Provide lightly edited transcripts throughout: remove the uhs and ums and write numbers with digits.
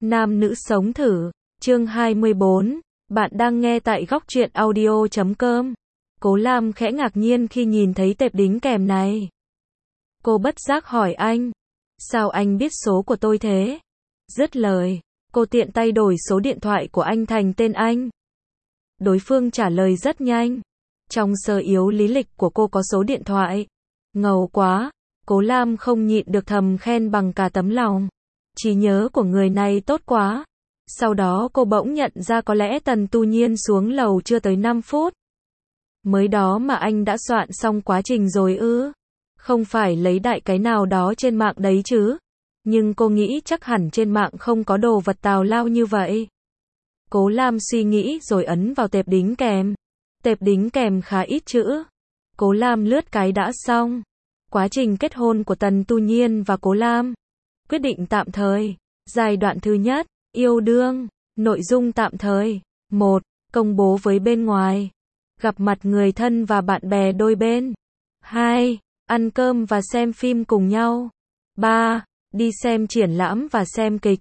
Nam nữ sống thử, chương 24, bạn đang nghe tại góc truyện audio.com. Cố Lam khẽ ngạc nhiên khi nhìn thấy tệp đính kèm này. Cô bất giác hỏi anh, sao anh biết số của tôi thế? Dứt lời, cô tiện tay đổi số điện thoại của anh thành tên anh. Đối phương trả lời rất nhanh. Trong sơ yếu lý lịch của cô có số điện thoại. Ngầu quá, Cố Lam không nhịn được thầm khen bằng cả tấm lòng. Trí nhớ của người này tốt quá. Sau đó cô bỗng nhận ra có lẽ Tần Tu Nhiên xuống lầu chưa tới 5 phút. Mới đó mà anh đã soạn xong quá trình rồi ư? Không phải lấy đại cái nào đó trên mạng đấy chứ? Nhưng cô nghĩ chắc hẳn trên mạng không có đồ vật tào lao như vậy. Cố Lam suy nghĩ rồi ấn vào tệp đính kèm. Tệp đính kèm khá ít chữ. Cố Lam lướt cái đã xong. Quá trình kết hôn của Tần Tu Nhiên và Cố Lam. Quyết định tạm thời. Giai đoạn thứ nhất, yêu đương. Nội dung tạm thời. 1. Công bố với bên ngoài. Gặp mặt người thân và bạn bè đôi bên. 2. Ăn cơm và xem phim cùng nhau. 3. Đi xem triển lãm và xem kịch.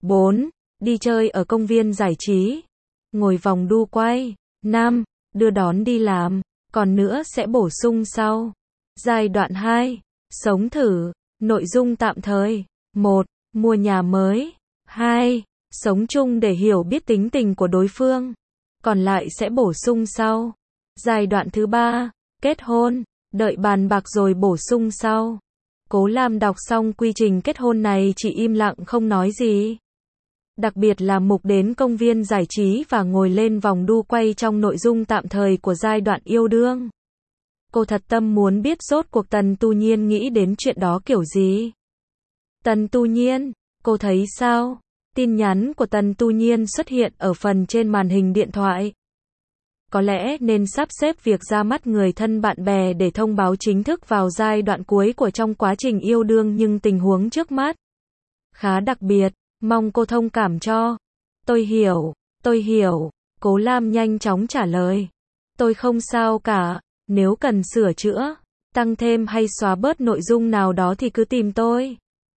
4. Đi chơi ở công viên giải trí. Ngồi vòng đu quay. 5. Đưa đón đi làm. Còn nữa sẽ bổ sung sau. Giai đoạn 2. Sống thử. Nội dung tạm thời. 1. Mua nhà mới. 2. Sống chung để hiểu biết tính tình của đối phương. Còn lại sẽ bổ sung sau. Giai đoạn thứ 3. Kết hôn. Đợi bàn bạc rồi bổ sung sau. Cố Lam đọc xong quy trình kết hôn này chỉ im lặng không nói gì. Đặc biệt là mục đến công viên giải trí và ngồi lên vòng đu quay trong nội dung tạm thời của giai đoạn yêu đương. Cô thật tâm muốn biết rốt cuộc Tần Tu Nhiên nghĩ đến chuyện đó kiểu gì. Tần Tu Nhiên, cô thấy sao? Tin nhắn của Tần Tu Nhiên xuất hiện ở phần trên màn hình điện thoại. Có lẽ nên sắp xếp việc ra mắt người thân bạn bè để thông báo chính thức vào giai đoạn cuối của trong quá trình yêu đương, nhưng tình huống trước mắt khá đặc biệt, mong cô thông cảm cho. Tôi hiểu, Cố Lam nhanh chóng trả lời. Tôi không sao cả, nếu cần sửa chữa, tăng thêm hay xóa bớt nội dung nào đó thì cứ tìm tôi.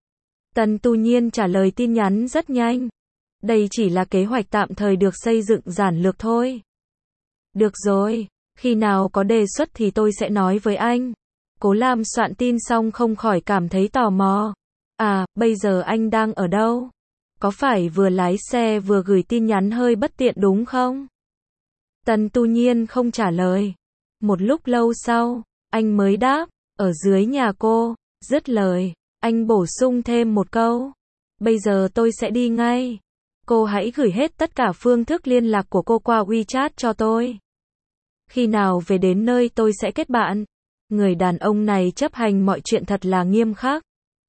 Tần Tu Nhiên trả lời tin nhắn rất nhanh. Đây chỉ là kế hoạch tạm thời được xây dựng giản lược thôi. Được rồi, khi nào có đề xuất thì tôi sẽ nói với anh. Cố Lam soạn tin xong không khỏi cảm thấy tò mò. À, bây giờ anh đang ở đâu? Có phải vừa lái xe vừa gửi tin nhắn hơi bất tiện đúng không? Tần Tu Nhiên không trả lời. Một lúc lâu sau, anh mới đáp, ở dưới nhà cô. Dứt lời, anh bổ sung thêm một câu. Bây giờ tôi sẽ đi ngay. Cô hãy gửi hết tất cả phương thức liên lạc của cô qua WeChat cho tôi. Khi nào về đến nơi tôi sẽ kết bạn. Người đàn ông này chấp hành mọi chuyện thật là nghiêm khắc.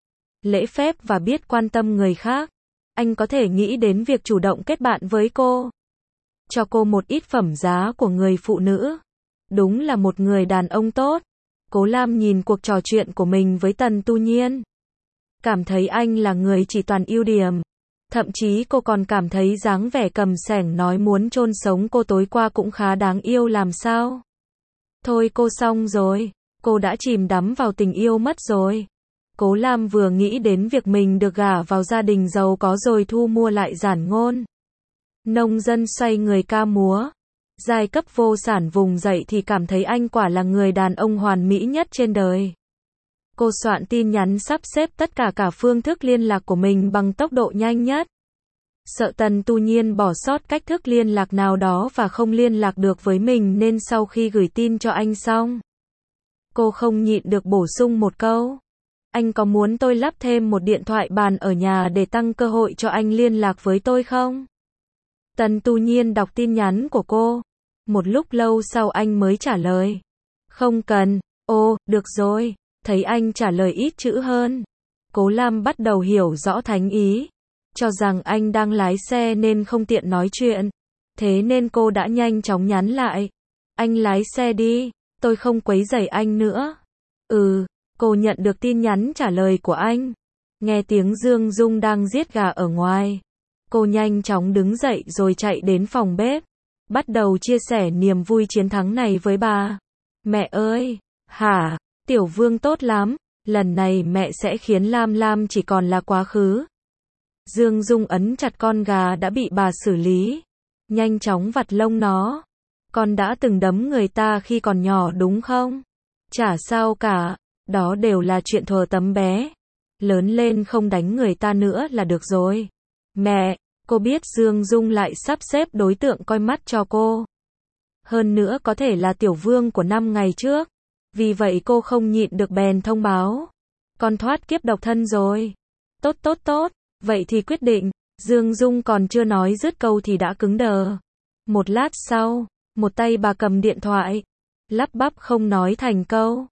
Lễ phép và biết quan tâm người khác. Anh có thể nghĩ đến việc chủ động kết bạn với cô. Cho cô một ít phẩm giá của người phụ nữ. Đúng là một người đàn ông tốt. Cố Lam nhìn cuộc trò chuyện của mình với Tần Tu Nhiên. Cảm thấy anh là người chỉ toàn ưu điểm. Thậm chí cô còn cảm thấy dáng vẻ cầm sẻng nói muốn chôn sống cô tối qua cũng khá đáng yêu làm sao. Thôi cô xong rồi. Cô đã chìm đắm vào tình yêu mất rồi. Cố Lam vừa nghĩ đến việc mình được gả vào gia đình giàu có rồi thu mua lại giản ngôn. Nông dân xoay người ca múa. Giai cấp vô sản vùng dậy thì cảm thấy anh quả là người đàn ông hoàn mỹ nhất trên đời. Cô soạn tin nhắn sắp xếp tất cả phương thức liên lạc của mình bằng tốc độ nhanh nhất. Sợ Tần Tu Nhiên bỏ sót cách thức liên lạc nào đó và không liên lạc được với mình nên sau khi gửi tin cho anh xong, cô không nhịn được bổ sung một câu. Anh có muốn tôi lắp thêm một điện thoại bàn ở nhà để tăng cơ hội cho anh liên lạc với tôi không? Tần Tu Nhiên đọc tin nhắn của cô. Một lúc lâu sau anh mới trả lời. Không cần. Ồ, được rồi. Thấy anh trả lời ít chữ hơn. Cố Lam bắt đầu hiểu rõ thánh ý. Cho rằng anh đang lái xe nên không tiện nói chuyện. Thế nên cô đã nhanh chóng nhắn lại. Anh lái xe đi, tôi không quấy rầy anh nữa. Cô nhận được tin nhắn trả lời của anh. Nghe tiếng Dương Dung đang giết gà ở ngoài. Cô nhanh chóng đứng dậy rồi chạy đến phòng bếp. Bắt đầu chia sẻ niềm vui chiến thắng này với bà. Mẹ ơi! Hả? Tiểu Vương tốt lắm. Lần này mẹ sẽ khiến Lam Lam chỉ còn là quá khứ. Dương Dung ấn chặt con gà đã bị bà xử lý. Nhanh chóng vặt lông nó. Con đã từng đấm người ta khi còn nhỏ đúng không? Chả sao cả. Đó đều là chuyện thuở tấm bé. Lớn lên không đánh người ta nữa là được rồi. Mẹ, cô biết Dương Dung lại sắp xếp đối tượng coi mắt cho cô. Hơn nữa có thể là tiểu vương của 5 ngày trước. Vì vậy cô không nhịn được bèn thông báo. Con thoát kiếp độc thân rồi. Tốt tốt tốt, vậy thì quyết định. Dương Dung còn chưa nói dứt câu thì đã cứng đờ. Một lát sau, một tay bà cầm điện thoại. Lắp bắp không nói thành câu.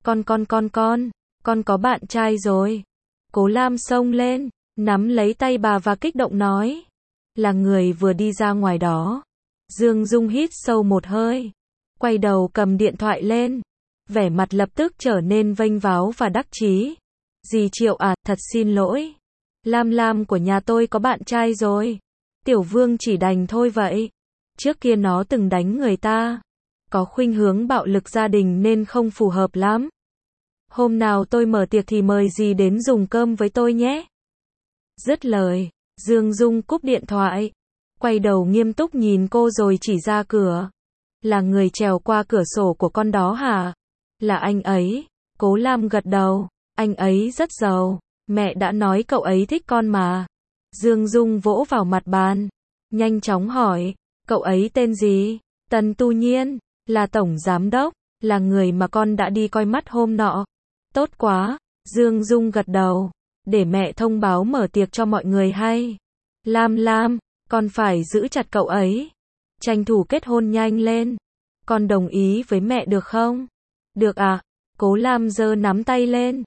Con có bạn trai rồi. Cố Lam xông lên, nắm lấy tay bà và kích động nói. Là người vừa đi ra ngoài đó. Dương Dung hít sâu một hơi. Quay đầu cầm điện thoại lên. Vẻ mặt lập tức trở nên vênh váo và đắc chí. Dì Triệu à, thật xin lỗi. Lam Lam của nhà tôi có bạn trai rồi. Tiểu Vương chỉ đành thôi vậy. Trước kia nó từng đánh người ta. Có khuynh hướng bạo lực gia đình nên không phù hợp lắm. Hôm nào tôi mở tiệc thì mời dì đến dùng cơm với tôi nhé. Dứt lời, Dương Dung cúp điện thoại. Quay đầu nghiêm túc nhìn cô rồi chỉ ra cửa. Là người trèo qua cửa sổ của con đó hả? Là anh ấy. Cố Lam gật đầu. Anh ấy rất giàu. Mẹ đã nói cậu ấy thích con mà. Dương Dung vỗ vào mặt bàn. Nhanh chóng hỏi. Cậu ấy tên gì? Tần Tu Nhiên. Là tổng giám đốc. Là người mà con đã đi coi mắt hôm nọ. Tốt quá. Dương Dung gật đầu. Để mẹ thông báo mở tiệc cho mọi người hay. Lam, con phải giữ chặt cậu ấy. Tranh thủ kết hôn nhanh lên. Con đồng ý với mẹ được không? Được à? Cố Lam giơ nắm tay lên.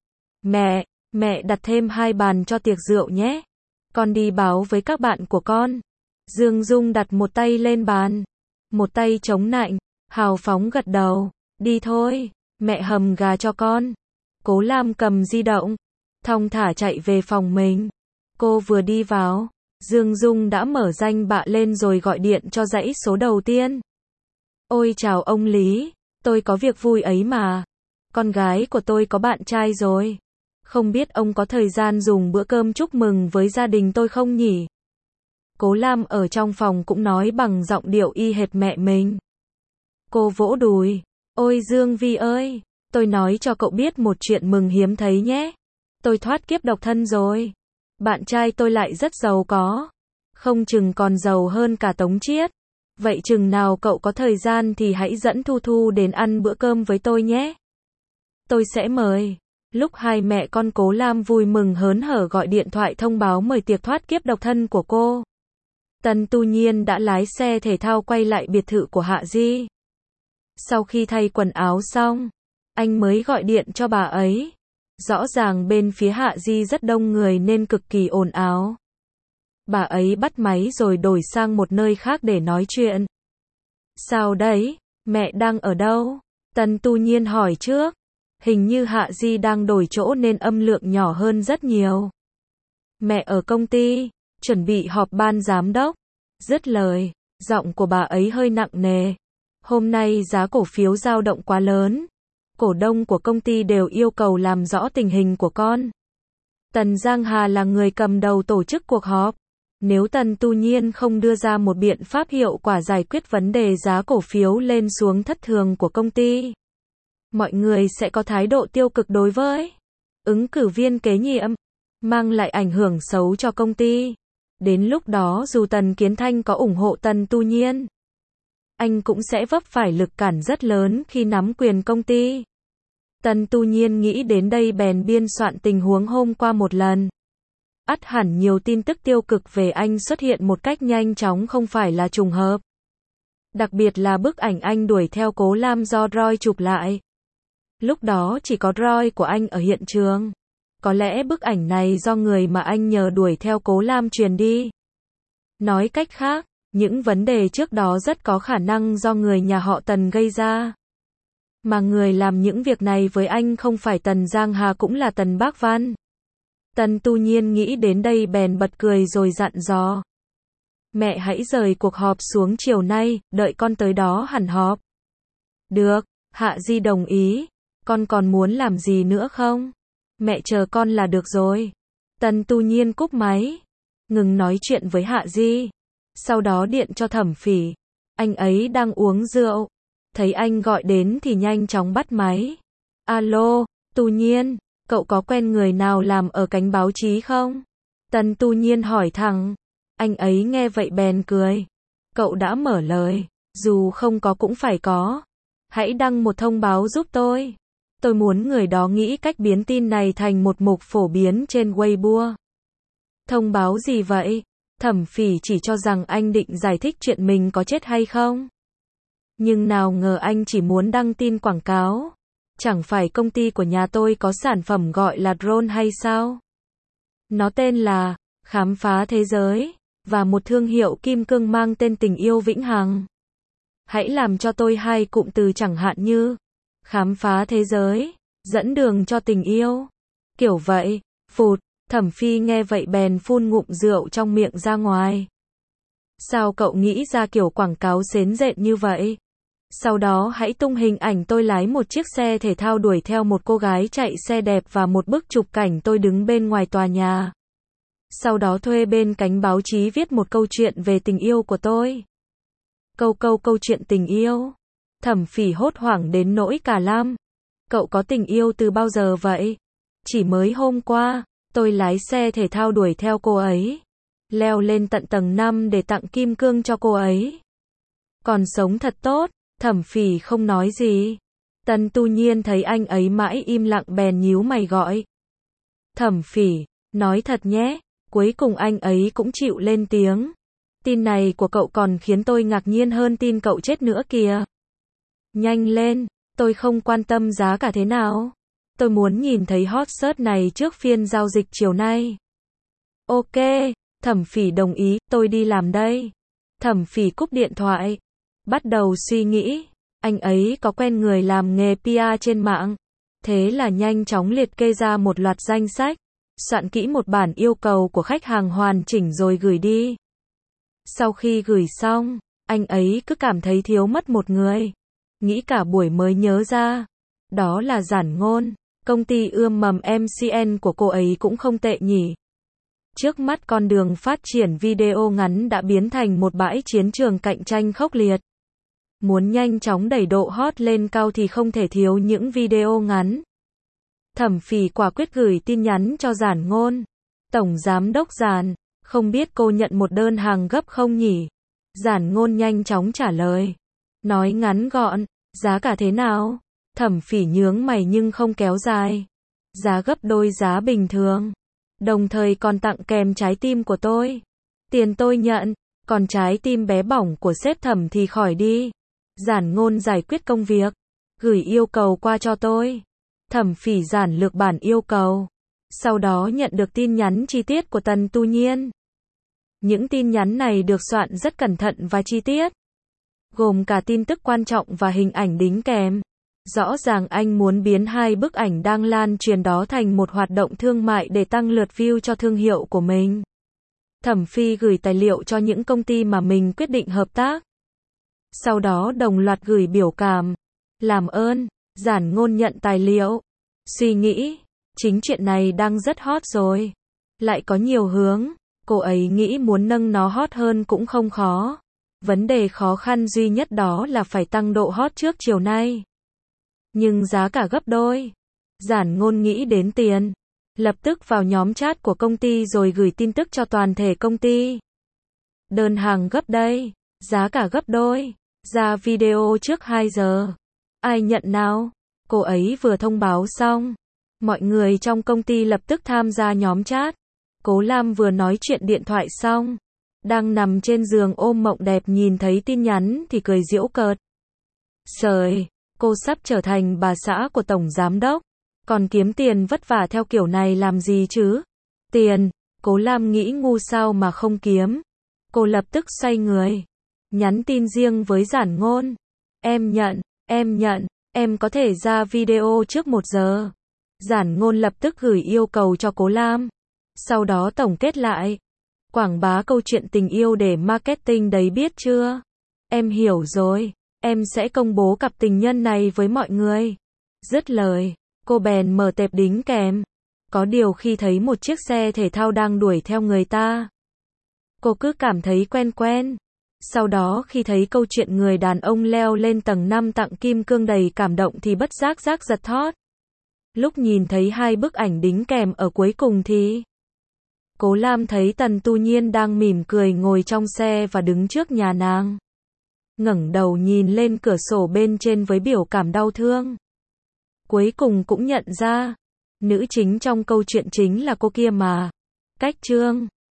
Mẹ đặt thêm 2 bàn cho tiệc rượu nhé. Con đi báo với các bạn của con. Dương Dung đặt một tay lên bàn. Một tay chống nạnh. Hào phóng gật đầu. Đi thôi, mẹ hầm gà cho con. Cố Lam cầm di động. Thong thả chạy về phòng mình. Cô vừa đi vào. Dương Dung đã mở danh bạ lên rồi gọi điện cho dãy số đầu tiên. Ôi chào ông Lý. Tôi có việc vui ấy mà. Con gái của tôi có bạn trai rồi. Không biết ông có thời gian dùng bữa cơm chúc mừng với gia đình tôi không nhỉ? Cố Lam ở trong phòng cũng nói bằng giọng điệu y hệt mẹ mình. Cô vỗ đùi. Ôi Dương Vi ơi, tôi nói cho cậu biết một chuyện mừng hiếm thấy nhé. Tôi thoát kiếp độc thân rồi. Bạn trai tôi lại rất giàu có. Không chừng còn giàu hơn cả Tống Chiết. Vậy chừng nào cậu có thời gian thì hãy dẫn Thu Thu đến ăn bữa cơm với tôi nhé. Tôi sẽ mời. Lúc hai mẹ con Cố Lam vui mừng hớn hở gọi điện thoại thông báo mời tiệc thoát kiếp độc thân của cô. Tần Tu Nhiên đã lái xe thể thao quay lại biệt thự của Hạ Di. Sau khi thay quần áo xong, anh mới gọi điện cho bà ấy. Rõ ràng bên phía Hạ Di rất đông người nên cực kỳ ồn ào. Bà ấy bắt máy rồi đổi sang một nơi khác để nói chuyện. Sao đấy? Mẹ đang ở đâu? Tần Tu Nhiên hỏi trước. Hình như Hạ Di đang đổi chỗ nên âm lượng nhỏ hơn rất nhiều. Mẹ ở công ty, chuẩn bị họp ban giám đốc. Dứt lời, giọng của bà ấy hơi nặng nề. Hôm nay giá cổ phiếu dao động quá lớn. Cổ đông của công ty đều yêu cầu làm rõ tình hình của con. Tần Giang Hà là người cầm đầu tổ chức cuộc họp. Nếu Tần Tu Nhiên không đưa ra một biện pháp hiệu quả giải quyết vấn đề giá cổ phiếu lên xuống thất thường của công ty, mọi người sẽ có thái độ tiêu cực đối với ứng cử viên kế nhiệm, mang lại ảnh hưởng xấu cho công ty. Đến lúc đó dù Tần Kiến Thanh có ủng hộ Tần Tu Nhiên, anh cũng sẽ vấp phải lực cản rất lớn khi nắm quyền công ty. Tần Tu Nhiên nghĩ đến đây bèn biên soạn tình huống hôm qua một lần. Ắt hẳn nhiều tin tức tiêu cực về anh xuất hiện một cách nhanh chóng không phải là trùng hợp. Đặc biệt là bức ảnh anh đuổi theo Cố Lam do Roy chụp lại. Lúc đó chỉ có Roy của anh ở hiện trường. Có lẽ bức ảnh này do người mà anh nhờ đuổi theo Cố Lam truyền đi. Nói cách khác, những vấn đề trước đó rất có khả năng do người nhà họ Tần gây ra. Mà người làm những việc này với anh không phải Tần Giang Hà cũng là Tần Bác Văn. Tần Tu Nhiên nghĩ đến đây bèn bật cười rồi dặn dò. Mẹ hãy rời cuộc họp xuống chiều nay, đợi con tới đó hẳn họp. Được, Hạ Di đồng ý. Con còn muốn làm gì nữa không? Mẹ chờ con là được rồi. Tần Tu Nhiên cúp máy. ngừng nói chuyện với Hạ Di. Sau đó điện cho Thẩm Phỉ. Anh ấy đang uống rượu. Thấy anh gọi đến thì nhanh chóng bắt máy. Alo, Tu Nhiên, cậu có quen người nào làm ở cánh báo chí không? Tần Tu Nhiên hỏi thẳng. Anh ấy nghe vậy bèn cười. Cậu đã mở lời. Dù không có cũng phải có. Hãy đăng một thông báo giúp tôi. Tôi muốn người đó nghĩ cách biến tin này thành một mục phổ biến trên Weibo. Thông báo gì vậy? Thẩm Phỉ chỉ cho rằng anh định giải thích chuyện mình có chết hay không. Nhưng nào ngờ anh chỉ muốn đăng tin quảng cáo. Chẳng phải công ty của nhà tôi có sản phẩm gọi là drone hay sao? Nó tên là Khám phá thế giới, và một thương hiệu kim cương mang tên Tình yêu vĩnh hằng. Hãy làm cho tôi hai cụm từ chẳng hạn như khám phá thế giới, dẫn đường cho tình yêu. Kiểu vậy, phụt, Thẩm Phi nghe vậy bèn phun ngụm rượu trong miệng ra ngoài. Sao cậu nghĩ ra kiểu quảng cáo xến rện như vậy? Sau đó hãy tung hình ảnh tôi lái một chiếc xe thể thao đuổi theo một cô gái chạy xe đẹp và một bức chụp cảnh tôi đứng bên ngoài tòa nhà. Sau đó thuê bên cánh báo chí viết một câu chuyện về tình yêu của tôi. Câu chuyện tình yêu. Thẩm Phỉ hốt hoảng đến nỗi cả lam. Cậu có tình yêu từ bao giờ vậy? Chỉ mới hôm qua, tôi lái xe thể thao đuổi theo cô ấy. Leo lên tận tầng 5 để tặng kim cương cho cô ấy. Còn sống thật tốt, Thẩm Phỉ không nói gì. Tần Tu Nhiên thấy anh ấy mãi im lặng bèn nhíu mày gọi. Thẩm Phỉ, nói thật nhé. Cuối cùng anh ấy cũng chịu lên tiếng. Tin này của cậu còn khiến tôi ngạc nhiên hơn tin cậu chết nữa kìa. Nhanh lên, tôi không quan tâm giá cả thế nào. Tôi muốn nhìn thấy hot search này trước phiên giao dịch chiều nay. Ok, Thẩm Phỉ đồng ý, tôi đi làm đây. Thẩm Phỉ cúp điện thoại. Bắt đầu suy nghĩ, anh ấy có quen người làm nghề PR trên mạng. Thế là nhanh chóng liệt kê ra một loạt danh sách. Soạn kỹ một bản yêu cầu của khách hàng hoàn chỉnh rồi gửi đi. Sau khi gửi xong, anh ấy cứ cảm thấy thiếu mất một người. Nghĩ cả buổi mới nhớ ra. Đó là Giản Ngôn. Công ty ươm mầm MCN của cô ấy cũng không tệ nhỉ. Trước mắt con đường phát triển video ngắn đã biến thành một bãi chiến trường cạnh tranh khốc liệt. Muốn nhanh chóng đẩy độ hot lên cao thì không thể thiếu những video ngắn. Thẩm Phỉ quả quyết gửi tin nhắn cho Giản Ngôn. Tổng giám đốc Giản, không biết cô nhận một đơn hàng gấp không nhỉ? Giản Ngôn nhanh chóng trả lời. Nói ngắn gọn, giá cả thế nào? Thẩm Phỉ nhướng mày nhưng không kéo dài. Giá gấp đôi giá bình thường. Đồng thời còn tặng kèm trái tim của tôi. Tiền tôi nhận, còn trái tim bé bỏng của sếp Thẩm thì khỏi đi. Giản Ngôn giải quyết công việc. Gửi yêu cầu qua cho tôi. Thẩm Phỉ giản lược bản yêu cầu. Sau đó nhận được tin nhắn chi tiết của Tần Tu Nhiên. Những tin nhắn này được soạn rất cẩn thận và chi tiết. Gồm cả tin tức quan trọng và hình ảnh đính kèm. Rõ ràng anh muốn biến hai bức ảnh đang lan truyền đó thành một hoạt động thương mại để tăng lượt view cho thương hiệu của mình. Thẩm Phi gửi tài liệu cho những công ty mà mình quyết định hợp tác. Sau đó đồng loạt gửi biểu cảm. Làm ơn. Giản Ngôn nhận tài liệu. Suy nghĩ, chính chuyện này đang rất hot rồi. Lại có nhiều hướng. Cô ấy nghĩ muốn nâng nó hot hơn cũng không khó. Vấn đề khó khăn duy nhất đó là phải tăng độ hot trước chiều nay. Nhưng giá cả gấp đôi. Giản Ngôn nghĩ đến tiền. Lập tức vào nhóm chat của công ty rồi gửi tin tức cho toàn thể công ty. Đơn hàng gấp đây. Giá cả gấp đôi. Ra video trước 2 giờ. Ai nhận nào? Cô ấy vừa thông báo xong. Mọi người trong công ty lập tức tham gia nhóm chat. Cố Lam vừa nói chuyện điện thoại xong. Đang nằm trên giường ôm mộng đẹp nhìn thấy tin nhắn thì cười giễu cợt. Trời, cô sắp trở thành bà xã của tổng giám đốc. Còn kiếm tiền vất vả theo kiểu này làm gì chứ? Tiền, Cố Lam nghĩ ngu sao mà không kiếm. Cô lập tức xoay người. Nhắn tin riêng với Giản Ngôn. Em nhận, em có thể ra video trước 1 giờ. Giản Ngôn lập tức gửi yêu cầu cho Cố Lam. Sau đó tổng kết lại. Quảng bá câu chuyện tình yêu để marketing đấy biết chưa? Em hiểu rồi, em sẽ công bố cặp tình nhân này với mọi người. Dứt lời, cô bèn mở tệp đính kèm. Có điều khi thấy một chiếc xe thể thao đang đuổi theo người ta. Cô cứ cảm thấy quen quen. Sau đó khi thấy câu chuyện người đàn ông leo lên tầng 5 tặng kim cương đầy cảm động thì bất giác giật thót. Lúc nhìn thấy hai bức ảnh đính kèm ở cuối cùng thì Cố Lam thấy Tần Tu Nhiên đang mỉm cười ngồi trong xe và đứng trước nhà nàng. Ngẩng đầu nhìn lên cửa sổ bên trên với biểu cảm đau thương. Cuối cùng cũng nhận ra, nữ chính trong câu chuyện chính là cô kia mà. Cách chương